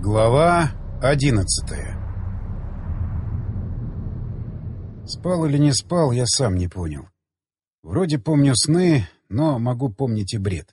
Глава 11. Спал или не спал, я сам не понял. Вроде помню сны, но могу помнить и бред.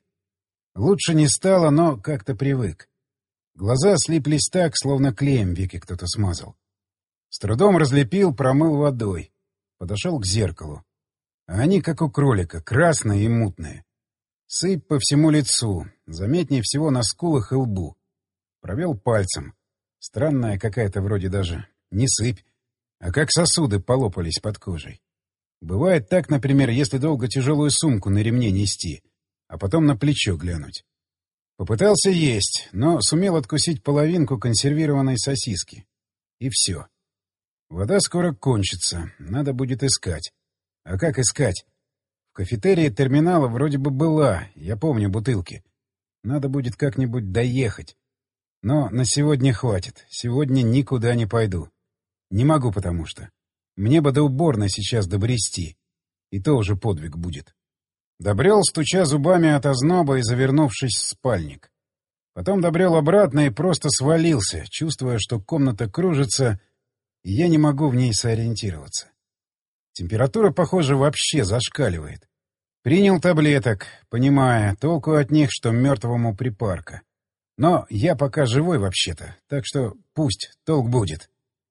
Лучше не стало, но как-то привык. Глаза слиплись так, словно клеем веки кто-то смазал. С трудом разлепил, промыл водой. Подошел к зеркалу. А они, как у кролика, красные и мутные. Сыпь по всему лицу, заметнее всего на скулах и лбу. Провел пальцем. Странная какая-то вроде даже. Не сыпь, а как сосуды полопались под кожей. Бывает так, например, если долго тяжелую сумку на ремне нести, а потом на плечо глянуть. Попытался есть, но сумел откусить половинку консервированной сосиски. И все. Вода скоро кончится, надо будет искать. А как искать? В кафетерии терминала вроде бы была, я помню бутылки. Надо будет как-нибудь доехать. Но на сегодня хватит. Сегодня никуда не пойду. Не могу, потому что. Мне бы до уборной сейчас добрести. И то уже подвиг будет. Добрел, стуча зубами от озноба и завернувшись в спальник. Потом добрел обратно и просто свалился, чувствуя, что комната кружится, и я не могу в ней сориентироваться. Температура, похоже, вообще зашкаливает. Принял таблеток, понимая, толку от них, что мертвому припарка. Но я пока живой вообще-то, так что пусть, толк будет.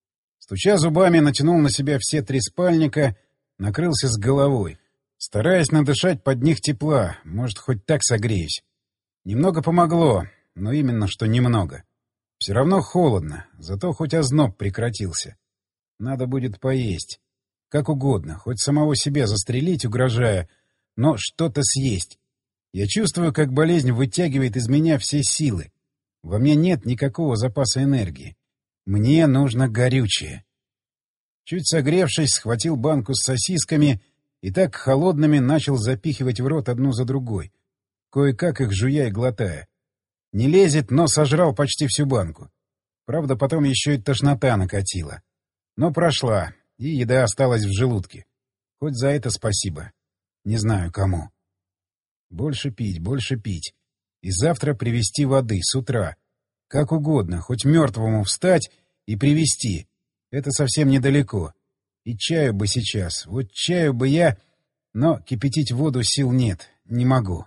Стуча зубами, натянул на себя все три спальника, накрылся с головой, стараясь надышать под них тепла, может, хоть так согреюсь. Немного помогло, но именно что немного. Все равно холодно, зато хоть озноб прекратился. Надо будет поесть. Как угодно, хоть самого себя застрелить, угрожая, но что-то съесть. Я чувствую, как болезнь вытягивает из меня все силы. Во мне нет никакого запаса энергии. Мне нужно горючее. Чуть согревшись, схватил банку с сосисками и так холодными начал запихивать в рот одну за другой, кое-как их жуя и глотая. Не лезет, но сожрал почти всю банку. Правда, потом еще и тошнота накатила. Но прошла, и еда осталась в желудке. Хоть за это спасибо. Не знаю, кому. Больше пить, больше пить. И завтра привезти воды с утра. Как угодно, хоть мертвому встать и привезти. Это совсем недалеко. И чаю бы сейчас. Вот чаю бы я... Но кипятить воду сил нет. Не могу.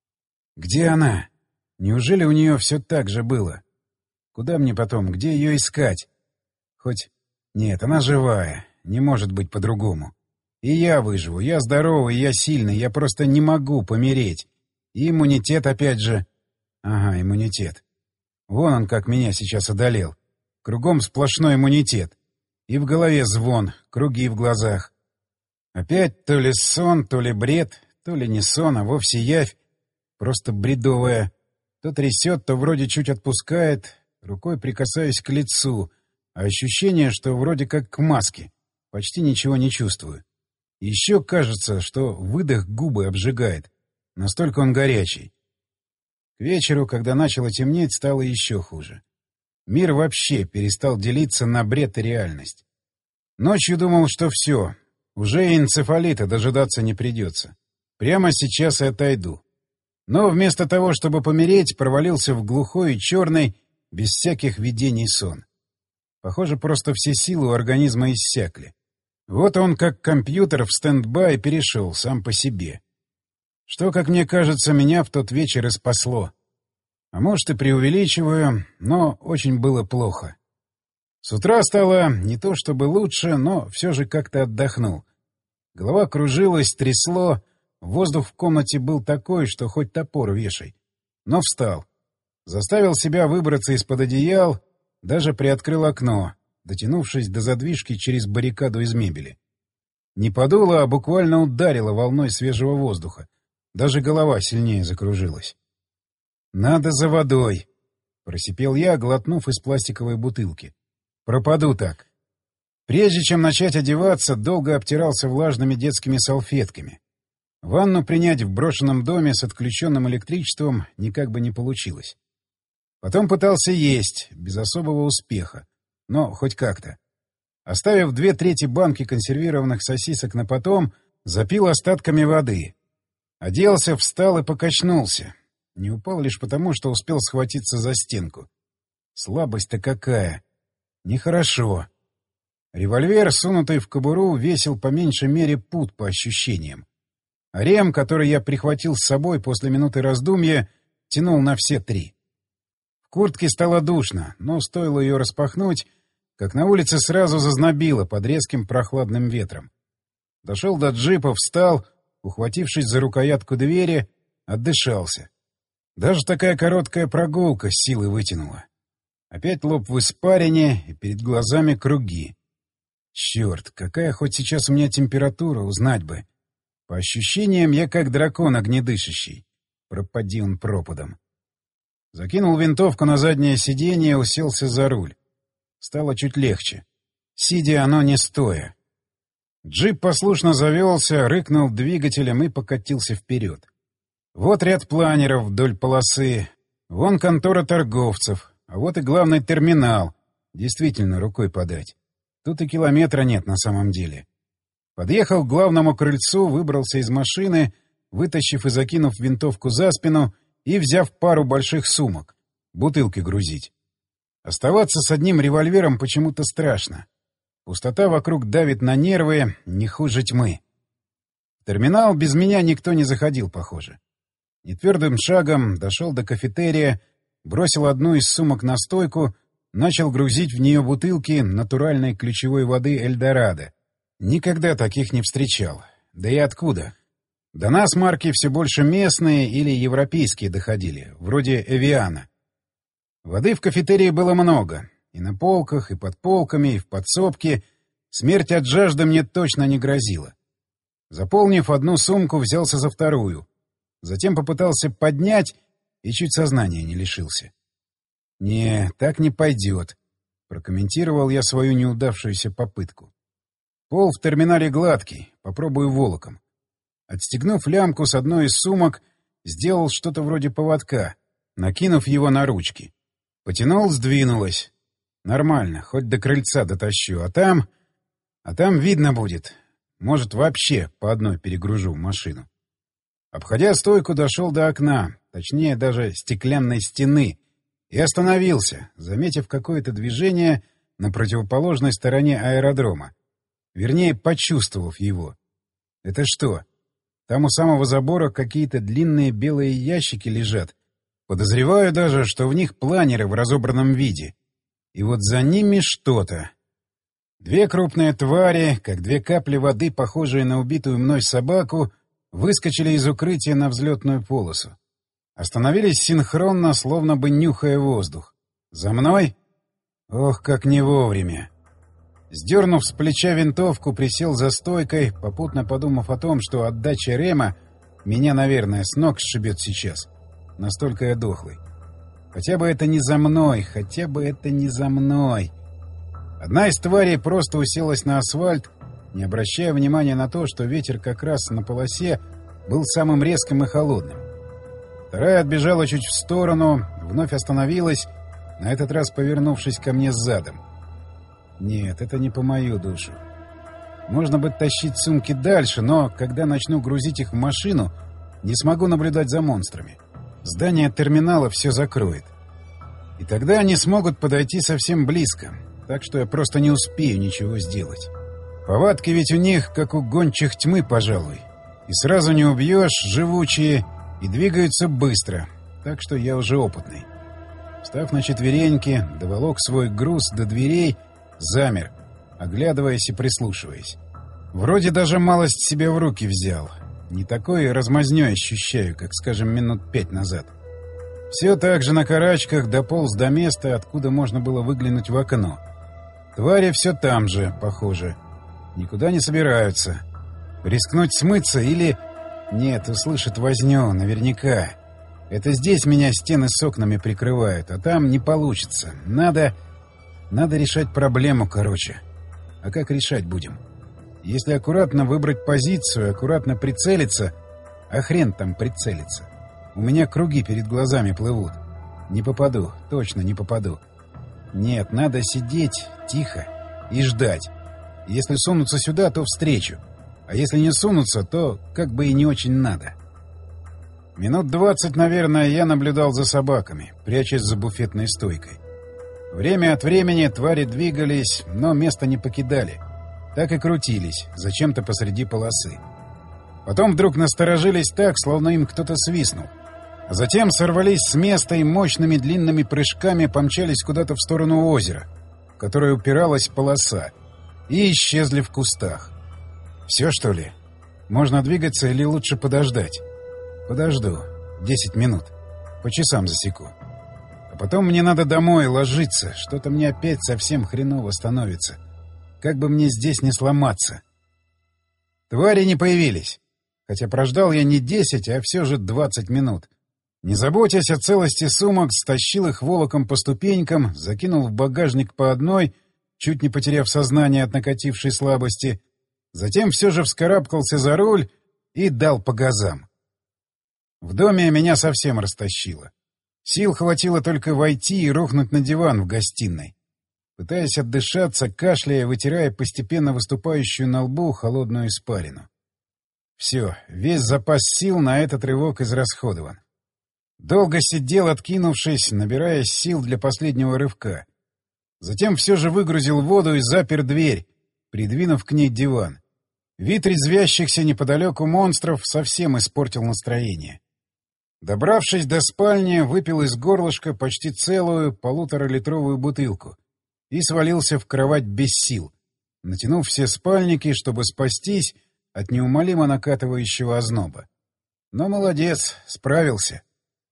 Где она? Неужели у нее все так же было? Куда мне потом? Где ее искать? Хоть... Нет, она живая. Не может быть по-другому. И я выживу. Я здоровый, я сильный. Я просто не могу помереть. И иммунитет опять же... Ага, иммунитет. Вон он как меня сейчас одолел. Кругом сплошной иммунитет. И в голове звон, круги в глазах. Опять то ли сон, то ли бред, то ли не сон, а вовсе явь. Просто бредовая. То трясет, то вроде чуть отпускает. Рукой прикасаюсь к лицу. А ощущение, что вроде как к маске. Почти ничего не чувствую. Еще кажется, что выдох губы обжигает. Настолько он горячий. К вечеру, когда начало темнеть, стало еще хуже. Мир вообще перестал делиться на бред и реальность. Ночью думал, что все. Уже и энцефалита дожидаться не придется. Прямо сейчас и отойду. Но вместо того, чтобы помереть, провалился в глухой и черный, без всяких видений сон. Похоже, просто все силы у организма иссякли. Вот он, как компьютер, в стендбай перешел сам по себе. Что, как мне кажется, меня в тот вечер и спасло. А может, и преувеличиваю, но очень было плохо. С утра стало не то чтобы лучше, но все же как-то отдохнул. Голова кружилась, трясло, воздух в комнате был такой, что хоть топор вешай. Но встал. Заставил себя выбраться из-под одеял, даже приоткрыл окно, дотянувшись до задвижки через баррикаду из мебели. Не подуло, а буквально ударило волной свежего воздуха. Даже голова сильнее закружилась. «Надо за водой!» — просипел я, глотнув из пластиковой бутылки. «Пропаду так!» Прежде чем начать одеваться, долго обтирался влажными детскими салфетками. Ванну принять в брошенном доме с отключенным электричеством никак бы не получилось. Потом пытался есть, без особого успеха, но хоть как-то. Оставив 2/3 банки консервированных сосисок на потом, запил остатками воды. Оделся, встал и покачнулся. Не упал лишь потому, что успел схватиться за стенку. Слабость-то какая! Нехорошо. Револьвер, сунутый в кобуру, весил по меньшей мере пуд по ощущениям. А рем, который я прихватил с собой после минуты раздумья, тянул на все 3. В куртке стало душно, но стоило ее распахнуть, как на улице сразу зазнобило под резким прохладным ветром. Дошел до джипа, встал, ухватившись за рукоятку двери, отдышался. Даже такая короткая прогулка силы вытянула. Опять лоб в испарине и перед глазами круги. Черт, какая хоть сейчас у меня температура, узнать бы. По ощущениям, я как дракон огнедышащий. Пропади он пропадом. Закинул винтовку на заднее сиденье, уселся за руль. Стало чуть легче. Сидя оно не стоя. Джип послушно завелся, рыкнул двигателем и покатился вперед. Вот ряд планеров вдоль полосы, вон контора торговцев, а вот и главный терминал. Действительно, рукой подать. Тут и километра нет на самом деле. Подъехал к главному крыльцу, выбрался из машины, вытащив и закинув винтовку за спину и взяв пару больших сумок. Бутылки грузить. Оставаться с одним револьвером почему-то страшно. Пустота вокруг давит на нервы, не хуже тьмы. В терминал без меня никто не заходил, похоже. Нетвердым шагом дошел до кафетерия, бросил одну из сумок на стойку, начал грузить в нее бутылки натуральной ключевой воды «Эльдорадо». Никогда таких не встречал. Да и откуда? До нас марки все больше местные или европейские доходили, вроде «Эвиана». Воды в кафетерии было много. И на полках, и под полками, и в подсобке. Смерть от жажды мне точно не грозила. Заполнив одну сумку, взялся за вторую. Затем попытался поднять и чуть сознания не лишился. «Не, так не пойдет», — прокомментировал я свою неудавшуюся попытку. «Пол в терминале гладкий, попробую волоком». Отстегнув лямку с одной из сумок, сделал что-то вроде поводка, накинув его на ручки. Потянул, сдвинулось. Нормально, хоть до крыльца дотащу, а там видно будет. Может, вообще по одной перегружу машину. Обходя стойку, дошел до окна, точнее, даже стеклянной стены, и остановился, заметив какое-то движение на противоположной стороне аэродрома. Вернее, почувствовав его. Это что? Там у самого забора какие-то длинные белые ящики лежат. Подозреваю даже, что в них планеры в разобранном виде. И вот за ними что-то. Две крупные твари, как две капли воды, похожие на убитую мной собаку, выскочили из укрытия на взлетную полосу. Остановились синхронно, словно бы нюхая воздух. «За мной?» Ох, как не вовремя. Сдернув с плеча винтовку, присел за стойкой, попутно подумав о том, что отдача рема меня, наверное, с ног сшибет сейчас. Настолько я дохлый. Хотя бы это не за мной, хотя бы это не за мной. Одна из тварей просто уселась на асфальт, не обращая внимания на то, что ветер как раз на полосе был самым резким и холодным. Вторая отбежала чуть в сторону, вновь остановилась, на этот раз повернувшись ко мне задом. Нет, это не по мою душу. Можно бы тащить сумки дальше, но когда начну грузить их в машину, не смогу наблюдать за монстрами. Здание терминала все закроет. И тогда они смогут подойти совсем близко, так что я просто не успею ничего сделать. Повадки ведь у них, как у гончих тьмы, пожалуй. И сразу не убьешь, живучие, и двигаются быстро, так что я уже опытный. Встав на четвереньки, доволок свой груз до дверей, замер, оглядываясь и прислушиваясь. Вроде даже малость себе в руки взял. Не такой размазнёй ощущаю, как, скажем, минут 5 назад. Все так же на карачках дополз до места, откуда можно было выглянуть в окно. Твари все там же, похоже. Никуда не собираются. Рискнуть смыться или... Нет, услышат возню, наверняка. Это здесь меня стены с окнами прикрывают, а там не получится. Надо решать проблему, короче. А как решать будем? Если аккуратно выбрать позицию, аккуратно прицелиться... А хрен там прицелиться. У меня круги перед глазами плывут. Не попаду, точно не попаду. Нет, надо сидеть тихо и ждать. Если сунутся сюда, то встречу. А если не сунутся, то как бы и не очень надо. Минут 20, наверное, я наблюдал за собаками, прячась за буфетной стойкой. Время от времени твари двигались, но место не покидали. Так и крутились, зачем-то посреди полосы. Потом вдруг насторожились так, словно им кто-то свистнул. А затем сорвались с места и мощными длинными прыжками помчались куда-то в сторону озера, в которое упиралась полоса, и исчезли в кустах. Все, что ли? Можно двигаться или лучше подождать? Подожду. 10 минут. По часам засеку. А потом мне надо домой ложиться. Что-то мне опять совсем хреново становится. Как бы мне здесь не сломаться. Твари не появились. Хотя прождал я не 10, а все же 20 минут. Не заботясь о целости сумок, стащил их волоком по ступенькам, закинул в багажник по одной, чуть не потеряв сознание от накатившей слабости. Затем все же вскарабкался за руль и дал по газам. В доме меня совсем растащило. Сил хватило только войти и рухнуть на диван в гостиной. Пытаясь отдышаться, кашляя, вытирая постепенно выступающую на лбу холодную испарину. Все, весь запас сил на этот рывок израсходован. Долго сидел, откинувшись, набирая сил для последнего рывка. Затем все же выгрузил воду и запер дверь, придвинув к ней диван. Вид резвящихся неподалеку монстров совсем испортил настроение. Добравшись до спальни, выпил из горлышка почти целую 1,5-литровую бутылку и свалился в кровать без сил, натянув все спальники, чтобы спастись от неумолимо накатывающего озноба. Но молодец, справился.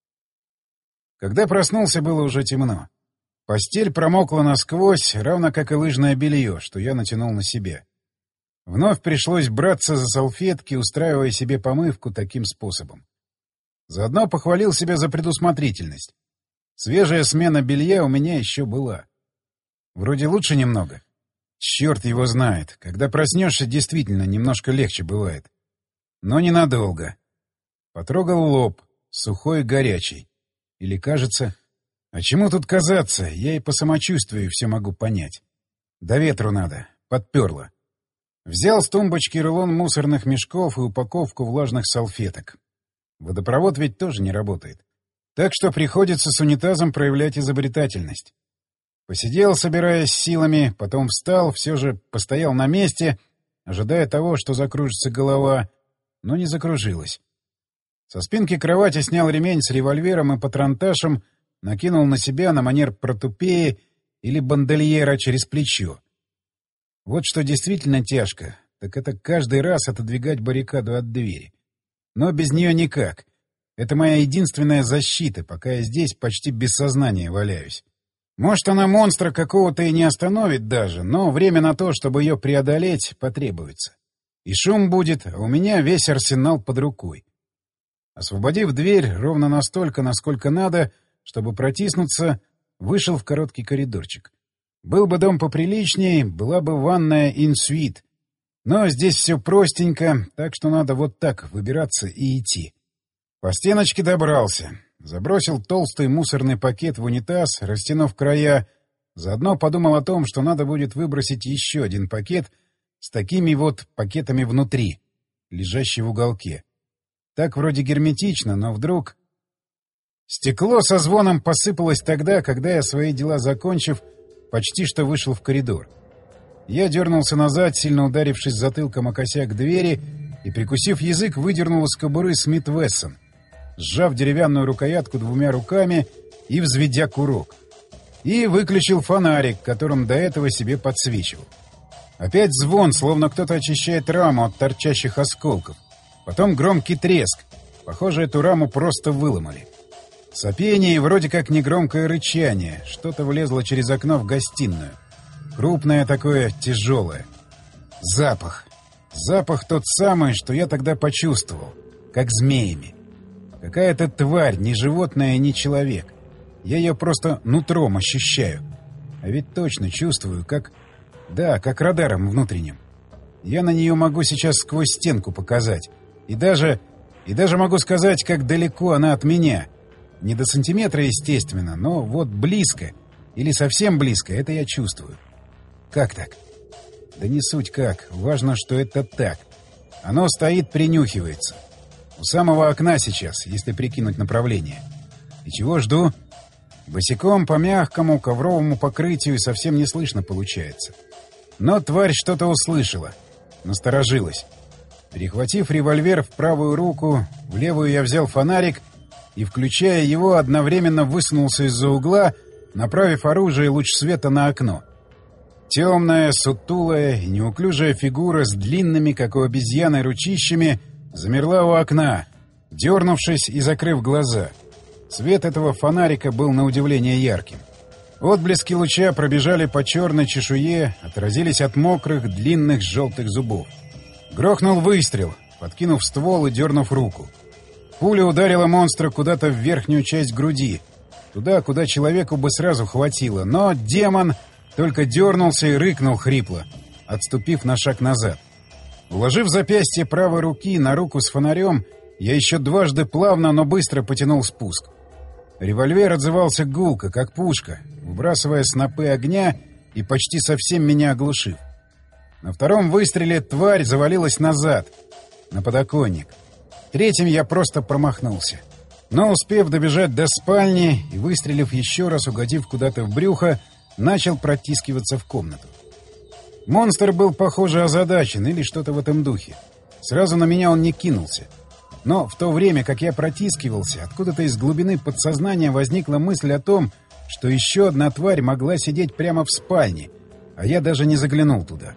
Когда проснулся, было уже темно. Постель промокла насквозь, равно как и лыжное белье, что я натянул на себя. Вновь пришлось браться за салфетки, устраивая себе помывку таким способом. Заодно похвалил себя за предусмотрительность. Свежая смена белья у меня еще была. Вроде лучше немного. Черт его знает. Когда проснешься, действительно немножко легче бывает. Но ненадолго. Потрогал лоб, сухой и горячий. Или кажется... А чему тут казаться? Я и по самочувствию все могу понять. До ветру надо. Подперло. Взял с тумбочки рулон мусорных мешков и упаковку влажных салфеток. Водопровод ведь тоже не работает. Так что приходится с унитазом проявлять изобретательность. Посидел, собираясь силами, потом встал, все же постоял на месте, ожидая того, что закружится голова, но не закружилась. Со спинки кровати снял ремень с револьвером и патронташем, накинул на себя на манер протупеи или бандольера через плечо. Вот что действительно тяжко, так это каждый раз отодвигать баррикаду от двери. Но без нее никак. Это моя единственная защита, пока я здесь почти без сознания валяюсь. Может, она монстра какого-то и не остановит даже, но время на то, чтобы ее преодолеть, потребуется. И шум будет, а у меня весь арсенал под рукой. Освободив дверь ровно настолько, насколько надо, чтобы протиснуться, вышел в короткий коридорчик. Был бы дом поприличней, была бы ванная in-suite. Но здесь все простенько, так что надо вот так выбираться и идти. По стеночке добрался. Забросил толстый мусорный пакет в унитаз, растянув края. Заодно подумал о том, что надо будет выбросить еще один пакет с такими вот пакетами внутри, лежащий в уголке. Так вроде герметично, но вдруг... Стекло со звоном посыпалось тогда, когда я свои дела закончив, почти что вышел в коридор. Я дернулся назад, сильно ударившись затылком о косяк двери, и, прикусив язык, выдернул из кобуры Смит Вессон, сжав деревянную рукоятку двумя руками и взведя курок. И выключил фонарик, которым до этого себе подсвечивал. Опять звон, словно кто-то очищает раму от торчащих осколков. Потом громкий треск. Похоже, эту раму просто выломали. Сопение и вроде как негромкое рычание. Что-то влезло через окно в гостиную. Крупное такое, тяжелое. Запах. Запах тот самый, что я тогда почувствовал. Как змеями. Какая-то тварь, ни животное, ни человек. Я ее просто нутром ощущаю. А ведь точно чувствую, как... Да, как радаром внутренним. Я на нее могу сейчас сквозь стенку показать. И даже могу сказать, как далеко она от меня. Не до сантиметра, естественно, но вот близко. Или совсем близко, это я чувствую. Как так? Да не суть как. Важно, что это так. Оно стоит, принюхивается. У самого окна сейчас, если прикинуть направление. И чего жду? Босиком по мягкому ковровому покрытию совсем не слышно получается. Но тварь что-то услышала. Насторожилась. Перехватив револьвер в правую руку, в левую я взял фонарик и, включая его, одновременно высунулся из-за угла, направив оружие и луч света на окно. Темная, сутулая и неуклюжая фигура с длинными, как у обезьяны, ручищами замерла у окна, дернувшись и закрыв глаза. Свет этого фонарика был на удивление ярким. Отблески луча пробежали по черной чешуе, отразились от мокрых, длинных желтых зубов. Грохнул выстрел, подкинув ствол и дернув руку. Пуля ударила монстра куда-то в верхнюю часть груди, туда, куда человеку бы сразу хватило, но демон только дернулся и рыкнул хрипло, отступив на шаг назад. Вложив запястье правой руки на руку с фонарем, я еще дважды плавно, но быстро потянул спуск. Револьвер отзывался гулко, как пушка, выбрасывая снопы огня и почти совсем меня оглушив. На втором выстреле тварь завалилась назад, на подоконник. Третьим я просто промахнулся. Но, успев добежать до спальни и выстрелив еще раз, угодив куда-то в брюхо, начал протискиваться в комнату. Монстр был, похоже, озадачен или что-то в этом духе. Сразу на меня он не кинулся. Но в то время, как я протискивался, откуда-то из глубины подсознания возникла мысль о том, что еще одна тварь могла сидеть прямо в спальне, а я даже не заглянул туда.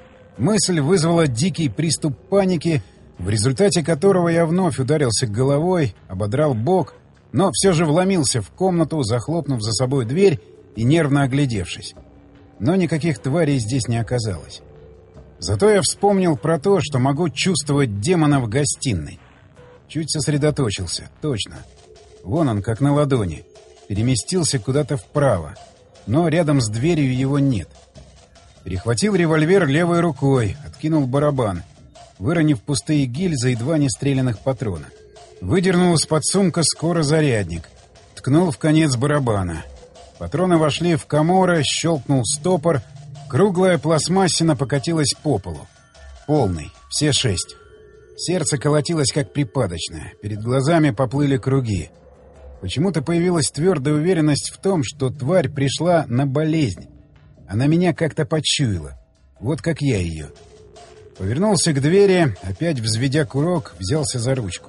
Мысль вызвала дикий приступ паники, в результате которого я вновь ударился головой, ободрал бок, но все же вломился в комнату, захлопнув за собой дверь и нервно оглядевшись. Но никаких тварей здесь не оказалось. Зато я вспомнил про то, что могу чувствовать демона в гостиной. Чуть сосредоточился, точно. Вон он, как на ладони. Переместился куда-то вправо, но рядом с дверью его нет. Перехватил револьвер левой рукой, откинул барабан, выронив пустые гильзы и 2 нестрелянных патрона. Выдернул из-под сумка скорозарядник, ткнул в конец барабана. Патроны вошли в коморы, щелкнул стопор, круглая пластмассина покатилась по полу. Полный, все 6. Сердце колотилось как припадочное, перед глазами поплыли круги. Почему-то появилась твердая уверенность в том, что тварь пришла на болезнь. Она меня как-то почуяла. Вот как я ее. Повернулся к двери, опять взведя курок, взялся за ручку.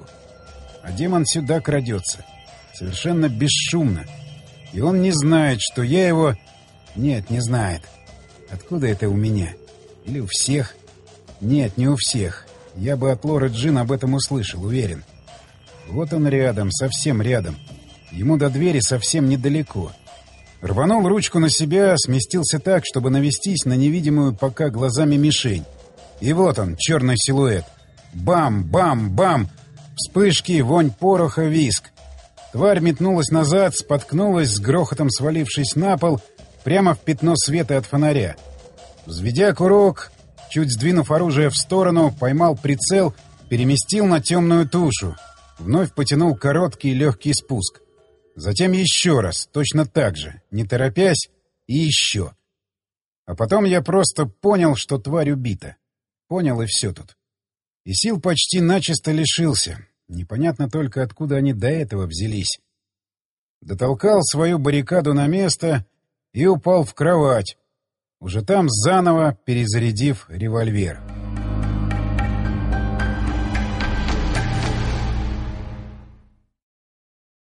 А демон сюда крадется. Совершенно бесшумно. И он не знает, что я его... Нет, не знает. Откуда это у меня? Или у всех? Нет, не у всех. Я бы от Лоры Джин об этом услышал, уверен. Вот он рядом, совсем рядом. Ему до двери совсем недалеко. Рванул ручку на себя, сместился так, чтобы навестись на невидимую пока глазами мишень. И вот он, черный силуэт. Бам, бам, бам! Вспышки, вонь пороха, виск. Тварь метнулась назад, споткнулась, с грохотом свалившись на пол, прямо в пятно света от фонаря. Взведя курок, чуть сдвинув оружие в сторону, поймал прицел, переместил на темную тушу. Вновь потянул короткий и легкий спуск. Затем еще раз, точно так же, не торопясь, и еще. А потом я просто понял, что тварь убита. Понял, и все тут. И сил почти начисто лишился. Непонятно только, откуда они до этого взялись. Дотолкал свою баррикаду на место и упал в кровать, уже там заново перезарядив револьвер.